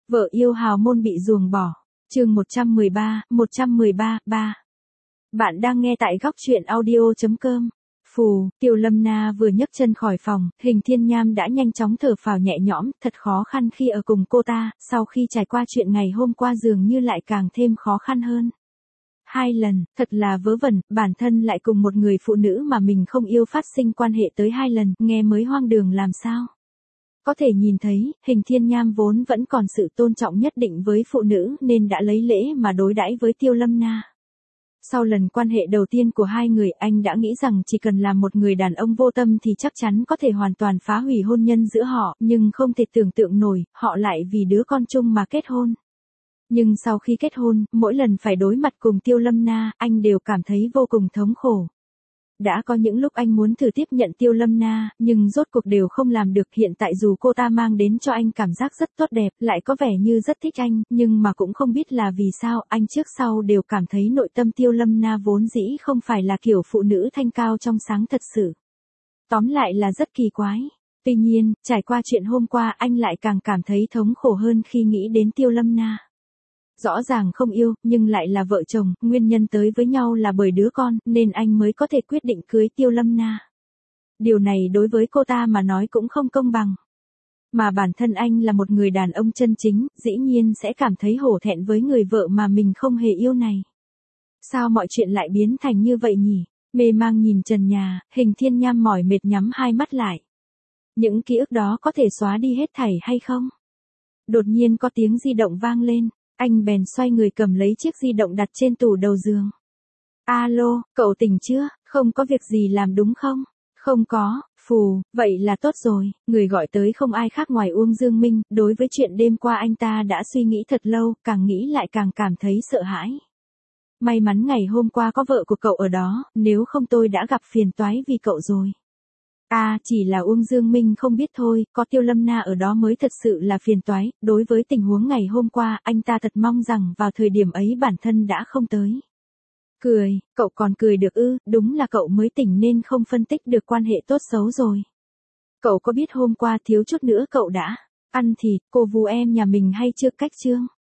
Vợ yêu hào môn bị ruồng bỏ. Chương 113, 3. Bạn đang nghe tại góc truyện audio.com. Tiêu Lâm Na vừa nhấc chân khỏi phòng, Hình Thiên Nham đã nhanh chóng thở phào nhẹ nhõm, thật khó khăn khi ở cùng cô ta, sau khi trải qua chuyện ngày hôm qua dường như lại càng thêm khó khăn hơn. 2 lần, thật là vớ vẩn, bản thân lại cùng một người phụ nữ mà mình không yêu phát sinh quan hệ tới 2 lần, nghe mới hoang đường làm sao. Có thể nhìn thấy, Hình Thiên Nham vốn vẫn còn sự tôn trọng nhất định với phụ nữ nên đã lấy lễ mà đối đãi với Tiêu Lâm Na. Sau lần quan hệ đầu tiên của hai người, anh đã nghĩ rằng chỉ cần là một người đàn ông vô tâm thì chắc chắn có thể hoàn toàn phá hủy hôn nhân giữa họ, nhưng không thể tưởng tượng nổi, họ lại vì đứa con chung mà kết hôn. Nhưng sau khi kết hôn, mỗi lần phải đối mặt cùng Tiêu Lâm Na, anh đều cảm thấy vô cùng thống khổ. Đã có những lúc anh muốn thử tiếp nhận Tiêu Lâm Na, nhưng rốt cuộc đều không làm được. Hiện tại dù cô ta mang đến cho anh cảm giác rất tốt đẹp, lại có vẻ như rất thích anh, nhưng mà cũng không biết là vì sao, anh trước sau đều cảm thấy nội tâm Tiêu Lâm Na vốn dĩ không phải là kiểu phụ nữ thanh cao trong sáng thật sự. Tóm lại là rất kỳ quái. Tuy nhiên, trải qua chuyện hôm qua anh lại càng cảm thấy thống khổ hơn khi nghĩ đến Tiêu Lâm Na. Rõ ràng không yêu, nhưng lại là vợ chồng, nguyên nhân tới với nhau là bởi đứa con, nên anh mới có thể quyết định cưới Tiêu Lâm Na. Điều này đối với cô ta mà nói cũng không công bằng. Mà bản thân anh là một người đàn ông chân chính, dĩ nhiên sẽ cảm thấy hổ thẹn với người vợ mà mình không hề yêu này. Sao mọi chuyện lại biến thành như vậy nhỉ? Mê mang nhìn trần nhà, Hình Thiên Nham mỏi mệt nhắm hai mắt lại. Những ký ức đó có thể xóa đi hết thảy hay không? Đột nhiên có tiếng di động vang lên. Anh bèn xoay người cầm lấy chiếc di động đặt trên tủ đầu giường. Alo, cậu tỉnh chưa? Không có việc gì làm đúng không? Không có, vậy là tốt rồi. Người gọi tới không ai khác ngoài Uông Dương Minh. Đối với chuyện đêm qua anh ta đã suy nghĩ thật lâu, càng nghĩ lại càng cảm thấy sợ hãi. May mắn ngày hôm qua có vợ của cậu ở đó, nếu không tôi đã gặp phiền toái vì cậu rồi. Chỉ là Uông Dương Minh không biết thôi, có Tiêu Lâm Na ở đó mới thật sự là phiền toái. Đối với tình huống ngày hôm qua, anh ta thật mong rằng vào thời điểm ấy bản thân đã không tới. Cười, cậu còn cười được ư? Đúng là cậu mới tỉnh nên không phân tích được quan hệ tốt xấu rồi. Cậu có biết hôm qua thiếu chút nữa cậu đã ăn thịt cô vú em nhà mình hay chưa cách chương?